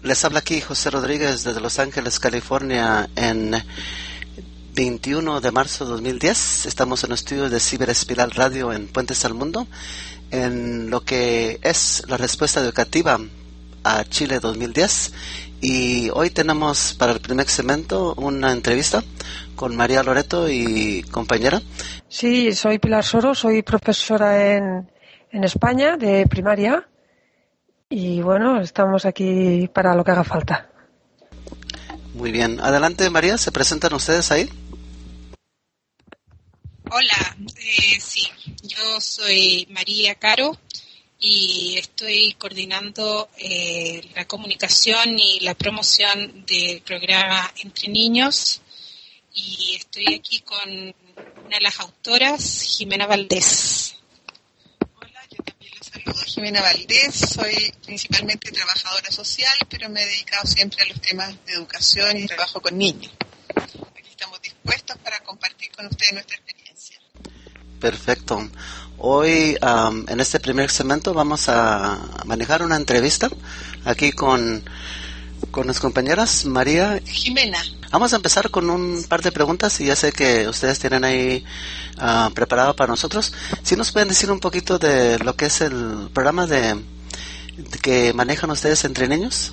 Les habla aquí José Rodríguez desde Los Ángeles, California, en 21 de marzo de 2010. Estamos en los estudios de Ciberespiral Radio en Puentes al Mundo, en lo que es la respuesta educativa a Chile 2010. Y hoy tenemos para el primer segmento una entrevista con María Loreto y compañera. Sí, soy Pilar Soro, soy profesora en España de primaria. Y bueno, estamos aquí para lo que haga falta. Muy bien. Adelante, María, ¿se presentan ustedes ahí? Hola, sí, yo soy María Caro y estoy coordinando la comunicación y la promoción del programa Entre Niños y estoy aquí con una de las autoras, Jimena Valdés. Yo también les saludo, Jimena Valdés, soy principalmente trabajadora social, pero me he dedicado siempre a los temas de educación y trabajo con niños. Aquí estamos dispuestos para compartir con ustedes nuestra experiencia. Perfecto. Hoy, en este primer segmento, vamos a manejar una entrevista aquí con las compañeras María. Jimena. Vamos a empezar con un par de preguntas y ya sé que ustedes tienen ahí preparado para nosotros. ¿Sí nos pueden decir un poquito de lo que es el programa de que manejan ustedes Entre Niños?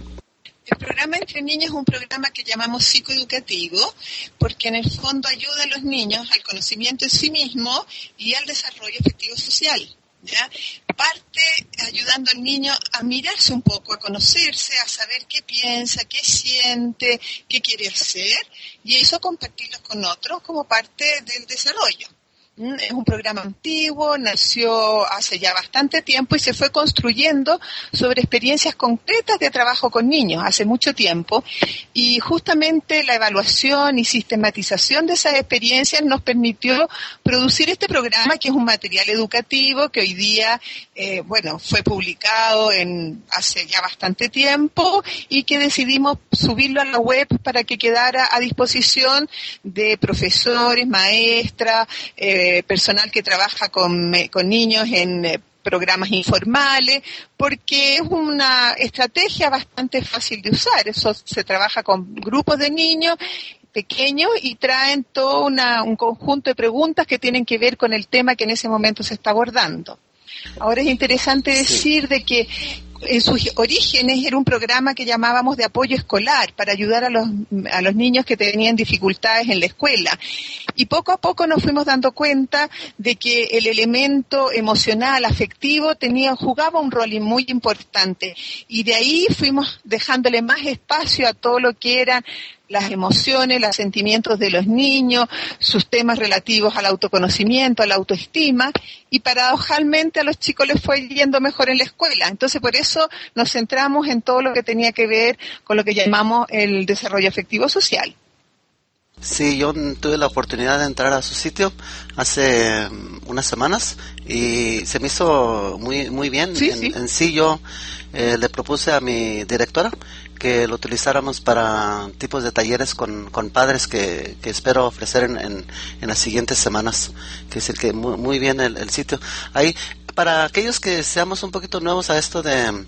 El programa Entre Niños es un programa que llamamos psicoeducativo porque en el fondo ayuda a los niños al conocimiento de sí mismos y al desarrollo afectivo social. ¿Ya? Parte ayudando al niño a mirarse un poco, a conocerse, a saber qué piensa, qué siente, qué quiere hacer y eso compartirlo con otros como parte del desarrollo. Es un programa antiguo, nació hace ya bastante tiempo y se fue construyendo sobre experiencias concretas de trabajo con niños hace mucho tiempo y justamente la evaluación y sistematización de esas experiencias nos permitió producir este programa que es un material educativo que hoy día fue publicado hace ya bastante tiempo y que decidimos subirlo a la web para que quedara a disposición de profesores, maestras, personal que trabaja con niños en programas informales, porque es una estrategia bastante fácil de usar. Eso se trabaja con grupos de niños pequeños y traen todo un conjunto de preguntas que tienen que ver con el tema que en ese momento se está abordando. Ahora es interesante decir de que en sus orígenes era un programa que llamábamos de apoyo escolar para ayudar a los niños que tenían dificultades en la escuela. Y poco a poco nos fuimos dando cuenta de que el elemento emocional, afectivo, jugaba un rol muy importante. Y de ahí fuimos dejándole más espacio a todo lo que eran las emociones, los sentimientos de los niños, sus temas relativos al autoconocimiento, a la autoestima, y paradojalmente a los chicos les fue yendo mejor en la escuela. Entonces, por eso nos centramos en todo lo que tenía que ver con lo que llamamos el desarrollo afectivo social. Sí, yo tuve la oportunidad de entrar a su sitio hace unas semanas y se me hizo muy bien. Sí, en sí yo le propuse a mi directora que lo utilizáramos para tipos de talleres con padres que espero ofrecer en las siguientes semanas, que es el que muy bien el sitio. Ahí, para aquellos que seamos un poquito nuevos a esto de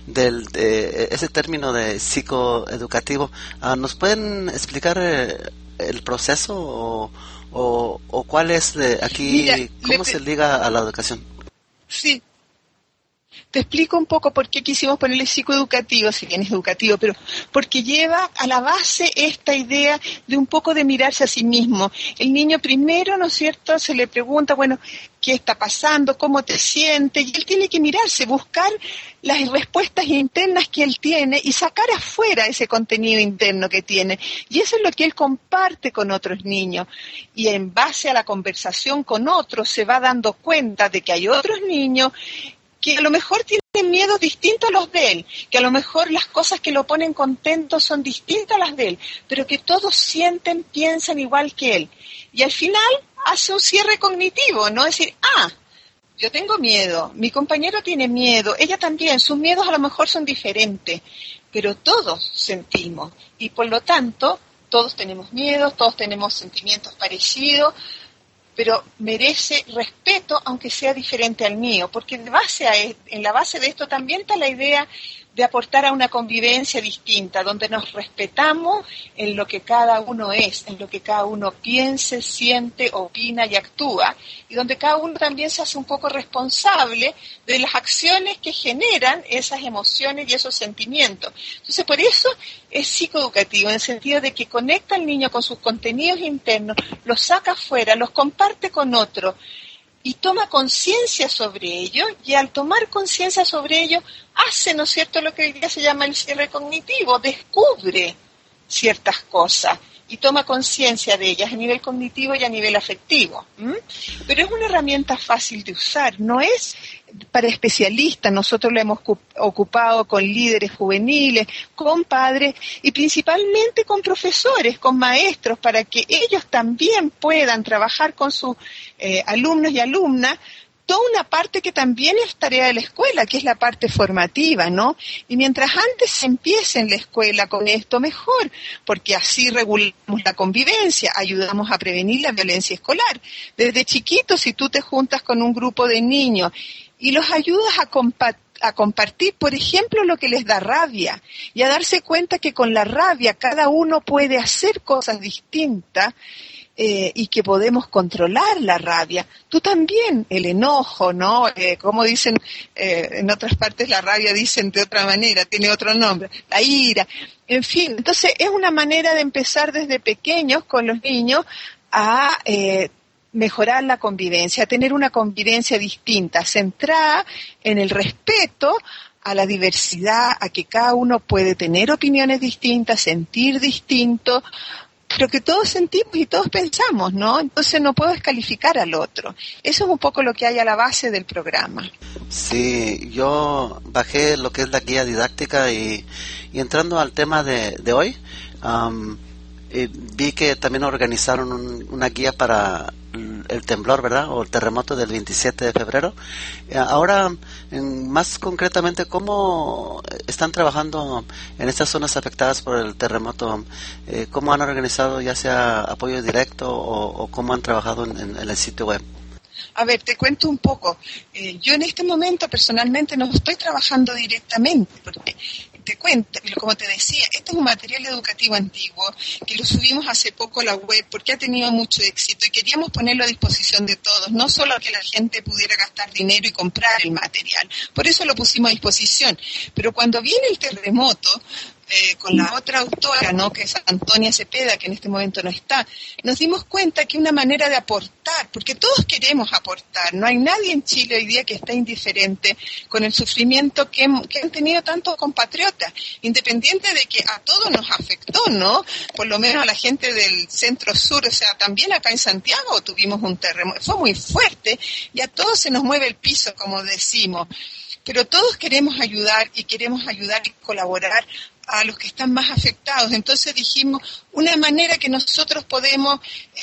ese término de psicoeducativo, ¿nos pueden explicar el proceso o cuál es aquí, cómo se liga a la educación? Sí. Te explico un poco por qué quisimos ponerle psicoeducativo, si bien es educativo, pero porque lleva a la base esta idea de un poco de mirarse a sí mismo. El niño primero, ¿no es cierto?, se le pregunta, bueno, ¿qué está pasando? ¿Cómo te sientes? Y él tiene que mirarse, buscar las respuestas internas que él tiene y sacar afuera ese contenido interno que tiene. Y eso es lo que él comparte con otros niños. Y en base a la conversación con otros se va dando cuenta de que hay otros niños que a lo mejor tienen miedos distintos a los de él, que a lo mejor las cosas que lo ponen contento son distintas a las de él, pero que todos sienten, piensan igual que él. Y al final hace un cierre cognitivo, ¿no? Es decir, yo tengo miedo, mi compañero tiene miedo, ella también, sus miedos a lo mejor son diferentes, pero todos sentimos y por lo tanto todos tenemos miedos, todos tenemos sentimientos parecidos, pero merece respeto aunque sea diferente al mío, porque en la base de esto también está la idea de aportar a una convivencia distinta, donde nos respetamos en lo que cada uno es, en lo que cada uno piense, siente, opina y actúa, y donde cada uno también se hace un poco responsable de las acciones que generan esas emociones y esos sentimientos. Entonces, por eso es psicoeducativo, en el sentido de que conecta al niño con sus contenidos internos, los saca afuera, los comparte con otros, y toma conciencia sobre ello, y al tomar conciencia sobre ello, hace, ¿no es cierto?, lo que hoy día se llama el cierre cognitivo, descubre ciertas cosas y toma conciencia de ellas a nivel cognitivo y a nivel afectivo. Pero es una herramienta fácil de usar, no es para especialistas. Nosotros lo hemos ocupado con líderes juveniles, con padres y principalmente con profesores, con maestros, para que ellos también puedan trabajar con sus alumnos y alumnas toda una parte que también es tarea de la escuela, que es la parte formativa, ¿no? Y mientras antes se empiece en la escuela con esto, mejor, porque así regulamos la convivencia, ayudamos a prevenir la violencia escolar. Desde chiquitos, si tú te juntas con un grupo de niños y los ayudas a compartir, por ejemplo, lo que les da rabia, y a darse cuenta que con la rabia cada uno puede hacer cosas distintas, y que podemos controlar la rabia. Tú también, el enojo, ¿no? Como dicen en otras partes, la rabia dicen de otra manera, tiene otro nombre, la ira, en fin. Entonces es una manera de empezar desde pequeños con los niños a mejorar la convivencia, a tener una convivencia distinta, centrada en el respeto a la diversidad, a que cada uno puede tener opiniones distintas, sentir distinto, pero que todos sentimos y todos pensamos, ¿no? Entonces no puedo descalificar al otro. Eso es un poco lo que hay a la base del programa. Sí, yo bajé lo que es la guía didáctica y entrando al tema de hoy, vi que también organizaron una guía para el temblor, ¿verdad? O el terremoto del 27 de febrero. Ahora, más concretamente, ¿cómo están trabajando en estas zonas afectadas por el terremoto? ¿Cómo han organizado ya sea apoyo directo o cómo han trabajado en el sitio web? A ver, te cuento un poco. Yo en este momento personalmente no estoy trabajando directamente, porque te cuento, como te decía, este es un material educativo antiguo que lo subimos hace poco a la web porque ha tenido mucho éxito y queríamos ponerlo a disposición de todos, no solo que la gente pudiera gastar dinero y comprar el material. Por eso lo pusimos a disposición. Pero cuando viene el terremoto, con la otra autora, ¿no?, que es Antonia Cepeda, que en este momento no está, nos dimos cuenta que una manera de aportar, porque todos queremos aportar, no hay nadie en Chile hoy día que esté indiferente con el sufrimiento que han tenido tantos compatriotas, independiente de que a todos nos afectó, ¿no? Por lo menos a la gente del centro sur, o sea, también acá en Santiago tuvimos un terremoto, fue muy fuerte y a todos se nos mueve el piso, como decimos, pero todos queremos ayudar y colaborar a los que están más afectados. Entonces dijimos, una manera que nosotros podemos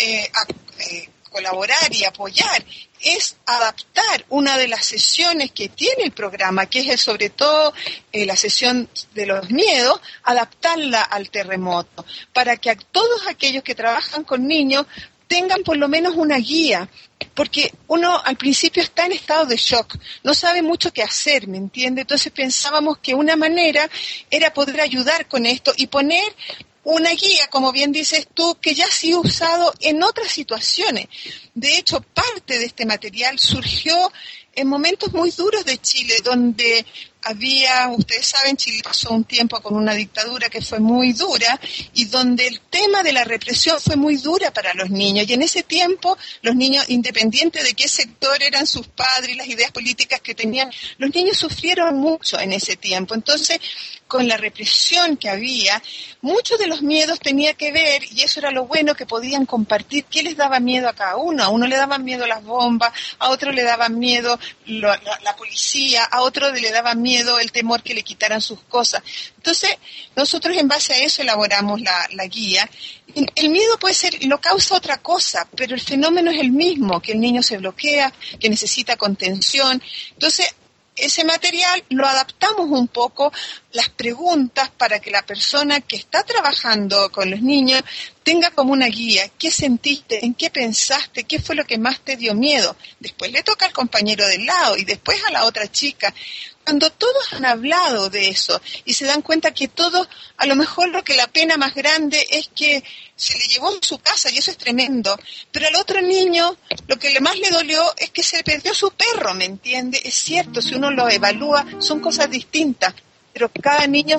colaborar y apoyar es adaptar una de las sesiones que tiene el programa, que es sobre todo la sesión de los miedos, adaptarla al terremoto, para que a todos aquellos que trabajan con niños tengan por lo menos una guía, porque uno al principio está en estado de shock, no sabe mucho qué hacer, ¿me entiende? Entonces pensábamos que una manera era poder ayudar con esto y poner una guía, como bien dices tú, que ya ha sido usado en otras situaciones. De hecho, parte de este material surgió en momentos muy duros de Chile, donde ustedes saben, Chile pasó un tiempo con una dictadura que fue muy dura y donde el tema de la represión fue muy dura para los niños. Y en ese tiempo, los niños, independiente de qué sector eran sus padres y las ideas políticas que tenían, los niños sufrieron mucho en ese tiempo. Entonces, con la represión que había, muchos de los miedos tenía que ver, y eso era lo bueno, que podían compartir qué les daba miedo a cada uno. A uno le daban miedo las bombas, a otro le daban miedo la policía, a otro le daban miedo el temor que le quitaran sus cosas. Entonces, nosotros en base a eso elaboramos la guía. El miedo lo causa otra cosa, pero el fenómeno es el mismo, que el niño se bloquea, que necesita contención. Entonces, ese material lo adaptamos un poco las preguntas para que la persona que está trabajando con los niños tenga como una guía. ¿Qué sentiste? ¿En qué pensaste? ¿Qué fue lo que más te dio miedo? Después le toca al compañero del lado y después a la otra chica. Cuando todos han hablado de eso y se dan cuenta que todos, a lo mejor lo que la pena más grande es que se le llevó a su casa y eso es tremendo, pero al otro niño lo que más le dolió es que se perdió su perro, ¿me entiende? Es cierto, si uno lo evalúa son cosas distintas, pero cada niño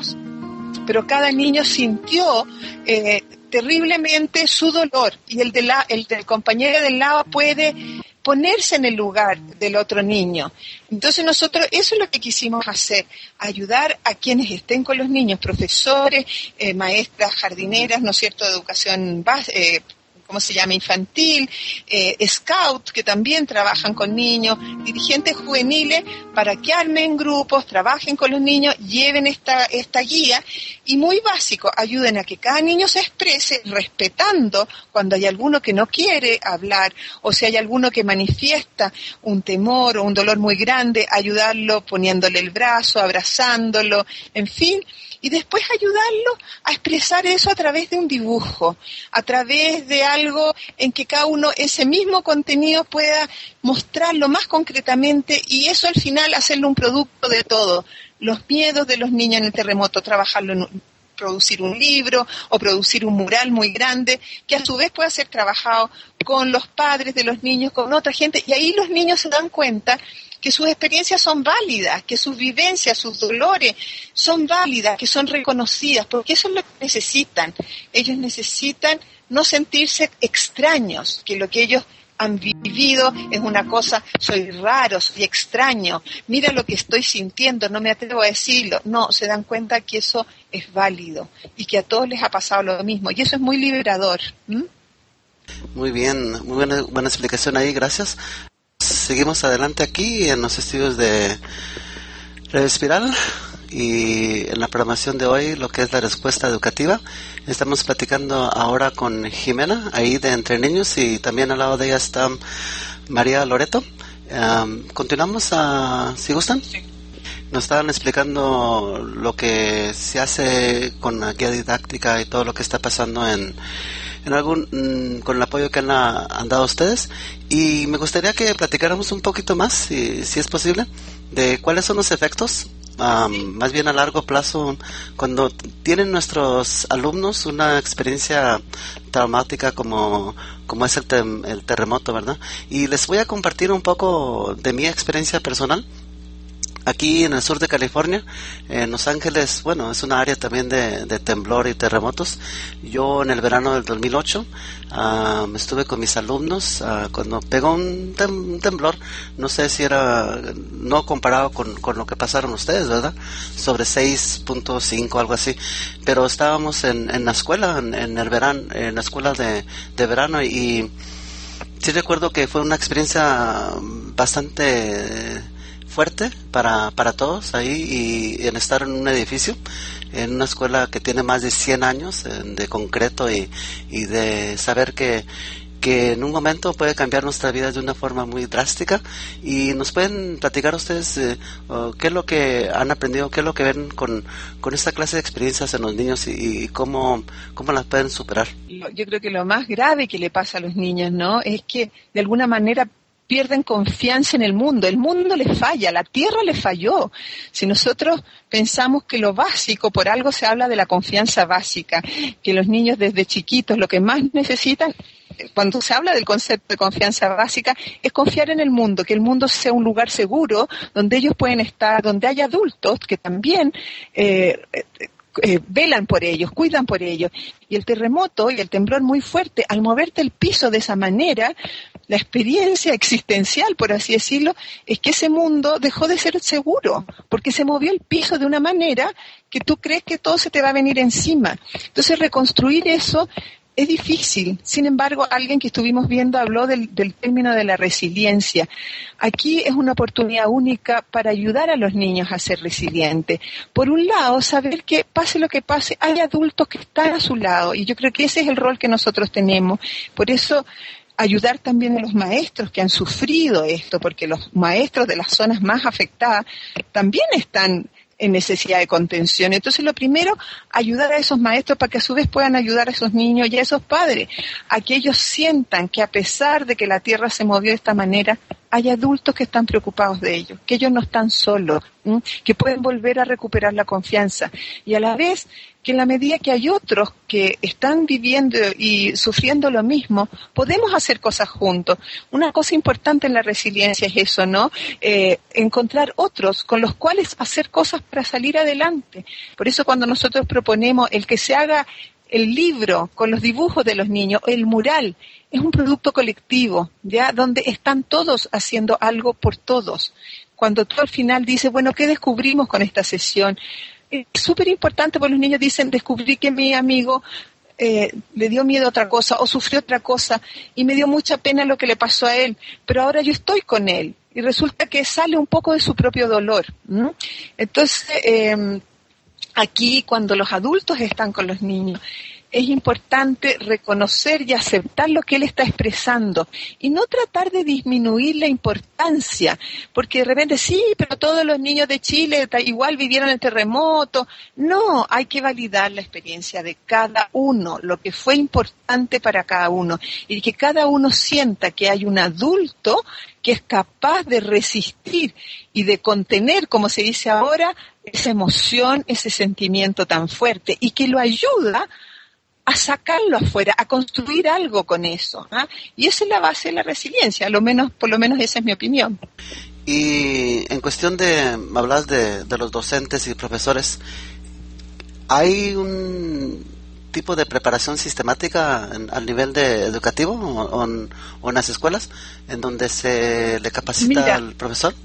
sintió terriblemente su dolor y el del compañero del lado puede ponerse en el lugar del otro niño. Entonces nosotros, eso es lo que quisimos hacer, ayudar a quienes estén con los niños, profesores, maestras, jardineras, ¿no es cierto?, de educación ¿cómo se llama?, infantil, scout, que también trabajan con niños, dirigentes juveniles, para que armen grupos, trabajen con los niños, lleven esta guía, y muy básico, ayuden a que cada niño se exprese respetando cuando hay alguno que no quiere hablar, o si hay alguno que manifiesta un temor o un dolor muy grande, ayudarlo poniéndole el brazo, abrazándolo, en fin, y después ayudarlo a expresar eso a través de un dibujo, a través de algo en que cada uno ese mismo contenido pueda mostrarlo más concretamente y eso al final hacerlo un producto de todo. Los miedos de los niños en el terremoto, trabajarlo producir un libro o producir un mural muy grande que a su vez pueda ser trabajado con los padres de los niños, con otra gente, y ahí los niños se dan cuenta que sus experiencias son válidas, que sus vivencias, sus dolores son válidas, que son reconocidas, porque eso es lo que necesitan. Ellos necesitan no sentirse extraños, que lo que ellos han vivido es una cosa, soy raro, soy extraño, mira lo que estoy sintiendo, no me atrevo a decirlo. No, se dan cuenta que eso es válido y que a todos les ha pasado lo mismo, y eso es muy liberador. Muy bien, muy buena explicación ahí, gracias. Seguimos adelante aquí en los estudios de Radio Espiral y en la programación de hoy, lo que es la respuesta educativa. Estamos platicando ahora con Jimena, ahí de Entre Niños, y también al lado de ella está María Loreto. Continuamos, si gustan. Nos estaban explicando lo que se hace con la guía didáctica y todo lo que está pasando con el apoyo que han dado ustedes, y me gustaría que platicáramos un poquito más, si es posible, de cuáles son los efectos, más bien a largo plazo, cuando tienen nuestros alumnos una experiencia traumática como es el terremoto, ¿verdad? Y les voy a compartir un poco de mi experiencia personal. Aquí en el sur de California, en Los Ángeles, bueno, es una área también de temblor y terremotos. Yo en el verano del 2008 estuve con mis alumnos cuando pegó un temblor, no sé si era, no comparado con lo que pasaron ustedes, ¿verdad? Sobre 6.5, algo así. Pero estábamos en la escuela, en el verano, en la escuela de verano, y sí recuerdo que fue una experiencia bastante fuerte para todos ahí, y en estar en un edificio, en una escuela que tiene más de 100 años de concreto, y de saber que en un momento puede cambiar nuestra vida de una forma muy drástica. Y nos pueden platicar ustedes qué es lo que han aprendido, qué es lo que ven con esta clase de experiencias en los niños, y cómo las pueden superar. Yo creo que lo más grave que le pasa a los niños, ¿no?, es que de alguna manera pierden confianza en el mundo les falla, la tierra les falló. Si nosotros pensamos que lo básico, por algo se habla de la confianza básica, que los niños desde chiquitos lo que más necesitan, cuando se habla del concepto de confianza básica, es confiar en el mundo, que el mundo sea un lugar seguro, donde ellos pueden estar, donde hay adultos que también velan por ellos, cuidan por ellos. Y el terremoto y el temblor muy fuerte, al moverte el piso de esa manera, la experiencia existencial, por así decirlo, es que ese mundo dejó de ser seguro, porque se movió el piso de una manera que tú crees que todo se te va a venir encima. Entonces reconstruir eso es difícil. Sin embargo, alguien que estuvimos viendo habló del término de la resiliencia. Aquí es una oportunidad única para ayudar a los niños a ser resilientes. Por un lado, saber que pase lo que pase, hay adultos que están a su lado, y yo creo que ese es el rol que nosotros tenemos. Por eso, ayudar también a los maestros que han sufrido esto, porque los maestros de las zonas más afectadas también están en necesidad de contención. Entonces, lo primero, ayudar a esos maestros para que a su vez puedan ayudar a esos niños y a esos padres, a que ellos sientan que a pesar de que la tierra se movió de esta manera, hay adultos que están preocupados de ellos, que ellos no están solos, que pueden volver a recuperar la confianza. Y a la vez, que en la medida que hay otros que están viviendo y sufriendo lo mismo, podemos hacer cosas juntos. Una cosa importante en la resiliencia es eso, ¿no? Encontrar otros con los cuales hacer cosas para salir adelante. Por eso cuando nosotros proponemos el que se haga el libro con los dibujos de los niños, el mural, es un producto colectivo, ¿ya? Donde están todos haciendo algo por todos. Cuando tú al final dices, bueno, ¿qué descubrimos con esta sesión? Es súper importante porque los niños dicen, descubrí que mi amigo le dio miedo a otra cosa o sufrió otra cosa y me dio mucha pena lo que le pasó a él, pero ahora yo estoy con él y resulta que sale un poco de su propio dolor, ¿no? Entonces, aquí cuando los adultos están con los niños, es importante reconocer y aceptar lo que él está expresando y no tratar de disminuir la importancia, porque de repente sí, pero todos los niños de Chile igual vivieron el terremoto. No, hay que validar la experiencia de cada uno, lo que fue importante para cada uno y que cada uno sienta que hay un adulto que es capaz de resistir y de contener, como se dice ahora, esa emoción, ese sentimiento tan fuerte y que lo ayuda a sacarlo afuera, a construir algo con eso, ¿ah? Y esa es la base de la resiliencia, por lo menos esa es mi opinión. Y en cuestión hablas de los docentes y profesores, ¿hay un tipo de preparación sistemática al nivel educativo o en las escuelas en donde se le capacita al profesor?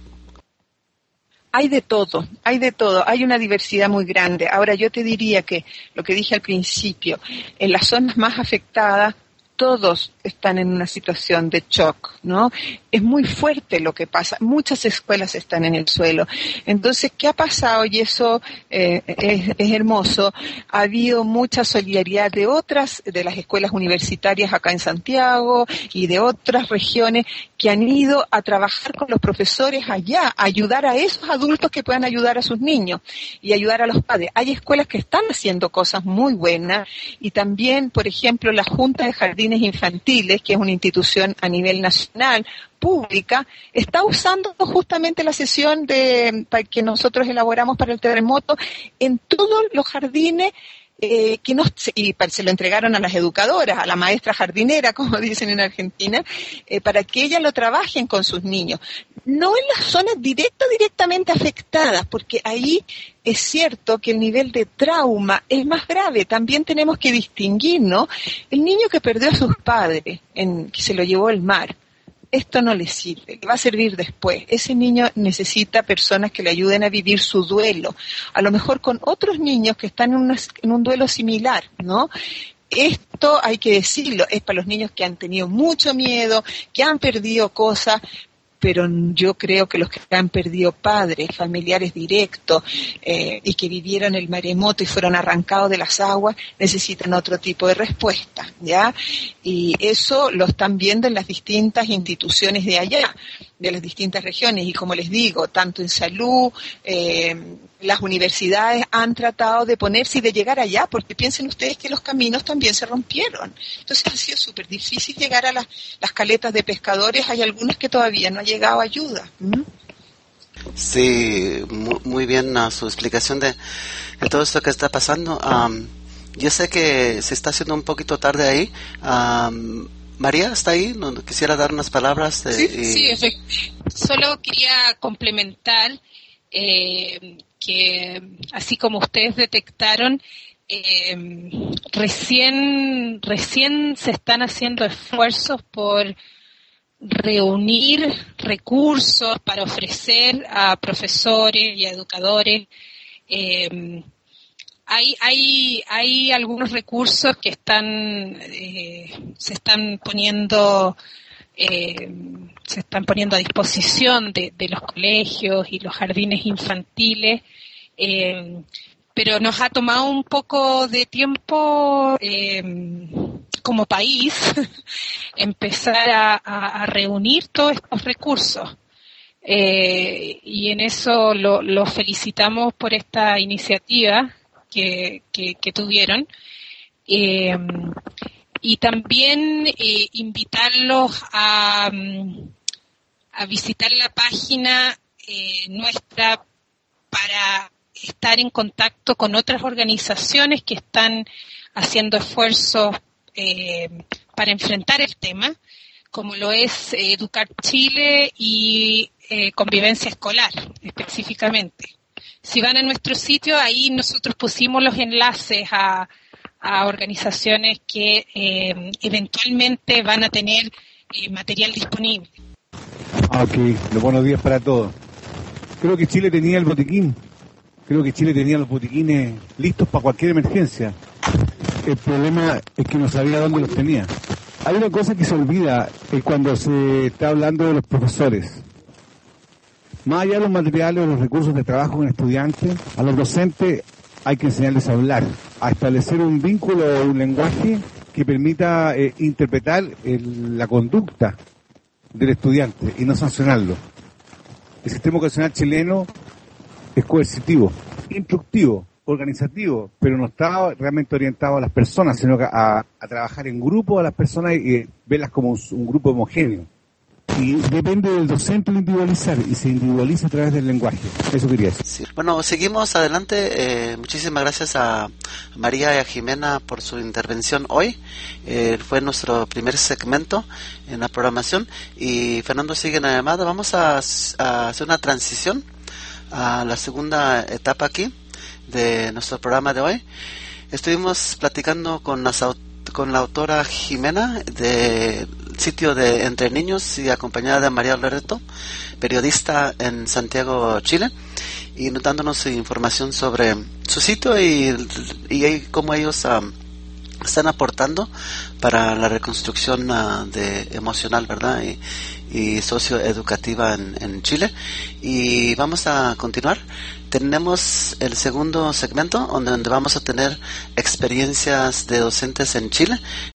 Hay de todo, hay una diversidad muy grande. Ahora yo te diría que, lo que dije al principio, en las zonas más afectadas, todos están en una situación de shock, ¿no? Es muy fuerte lo que pasa, muchas escuelas están en el suelo. Entonces, ¿qué ha pasado? Y eso es hermoso. Ha habido mucha solidaridad de las escuelas universitarias acá en Santiago y de otras regiones que han ido a trabajar con los profesores allá, a ayudar a esos adultos que puedan ayudar a sus niños y ayudar a los padres. Hay escuelas que están haciendo cosas muy buenas y también, por ejemplo, la Junta de Jardines Infantiles, que es una institución a nivel nacional, pública, está usando justamente la sesión que nosotros elaboramos para el terremoto en todos los jardines y se lo entregaron a las educadoras, a la maestra jardinera, como dicen en Argentina, para que ellas lo trabajen con sus niños. No en las zonas directamente afectadas, porque ahí es cierto que el nivel de trauma es más grave. También tenemos que distinguir, ¿no? El niño que perdió a sus padres, que se lo llevó el mar, esto no le sirve, le va a servir después. Ese niño necesita personas que le ayuden a vivir su duelo, a lo mejor con otros niños que están en un duelo similar, ¿no? Esto hay que decirlo, es para los niños que han tenido mucho miedo, que han perdido cosas, pero yo creo que los que han perdido padres, familiares directos y que vivieron el maremoto y fueron arrancados de las aguas, necesitan otro tipo de respuesta, ¿ya? Y eso lo están viendo en las distintas instituciones de allá, de las distintas regiones, y como les digo, tanto en salud, las universidades han tratado de ponerse y de llegar allá, porque piensen ustedes que los caminos también se rompieron. Entonces ha sido súper difícil llegar a las caletas de pescadores, hay algunas que todavía no ha llegado ayuda. Sí, muy bien su explicación de todo esto que está pasando. Yo sé que se está haciendo un poquito tarde ahí. María, ¿está ahí? Quisiera dar unas palabras. Sí, solo quería complementar que así como ustedes detectaron, recién se están haciendo esfuerzos por reunir recursos para ofrecer a profesores y a educadores. Hay algunos recursos que se están poniendo a disposición de los colegios y los jardines infantiles, pero nos ha tomado un poco de tiempo como país empezar a reunir todos estos recursos. y en eso lo felicitamos por esta iniciativa que tuvieron. Y también invitarlos a visitar la página nuestra para estar en contacto con otras organizaciones que están haciendo esfuerzos para enfrentar el tema, como lo es Educar Chile y Convivencia Escolar, específicamente. Si van a nuestro sitio, ahí nosotros pusimos los enlaces a organizaciones que eventualmente van a tener material disponible. Ok, los buenos días para todos. Creo que Chile tenía el botiquín. Creo que Chile tenía los botiquines listos para cualquier emergencia. El problema es que no sabía dónde los tenía. Hay una cosa que se olvida cuando se está hablando de los profesores. Más allá de los materiales o los recursos de trabajo con estudiantes, a los docentes hay que enseñarles a hablar, a establecer un vínculo o un lenguaje que permita interpretar la conducta del estudiante y no sancionarlo. El sistema educacional chileno es coercitivo, instructivo, organizativo, pero no está realmente orientado a las personas, sino que a trabajar en grupo a las personas y verlas como un grupo homogéneo. Y depende del docente individualizar, y se individualiza a través del lenguaje. Eso quería decir. Sí. Bueno, seguimos adelante. Muchísimas gracias a María y a Jimena por su intervención hoy. Fue nuestro primer segmento en la programación. Y Fernando sigue en la llamada. Vamos a hacer una transición a la segunda etapa aquí de nuestro programa de hoy. Estuvimos platicando con la autora Jimena del sitio de Entre Niños y acompañada de María Loreto, periodista en Santiago, Chile, y dándonos información sobre su sitio y cómo ellos están aportando para la reconstrucción emocional, ¿verdad? Y socioeducativa en Chile. Y vamos a continuar. Tenemos el segundo segmento donde vamos a tener experiencias de docentes en Chile.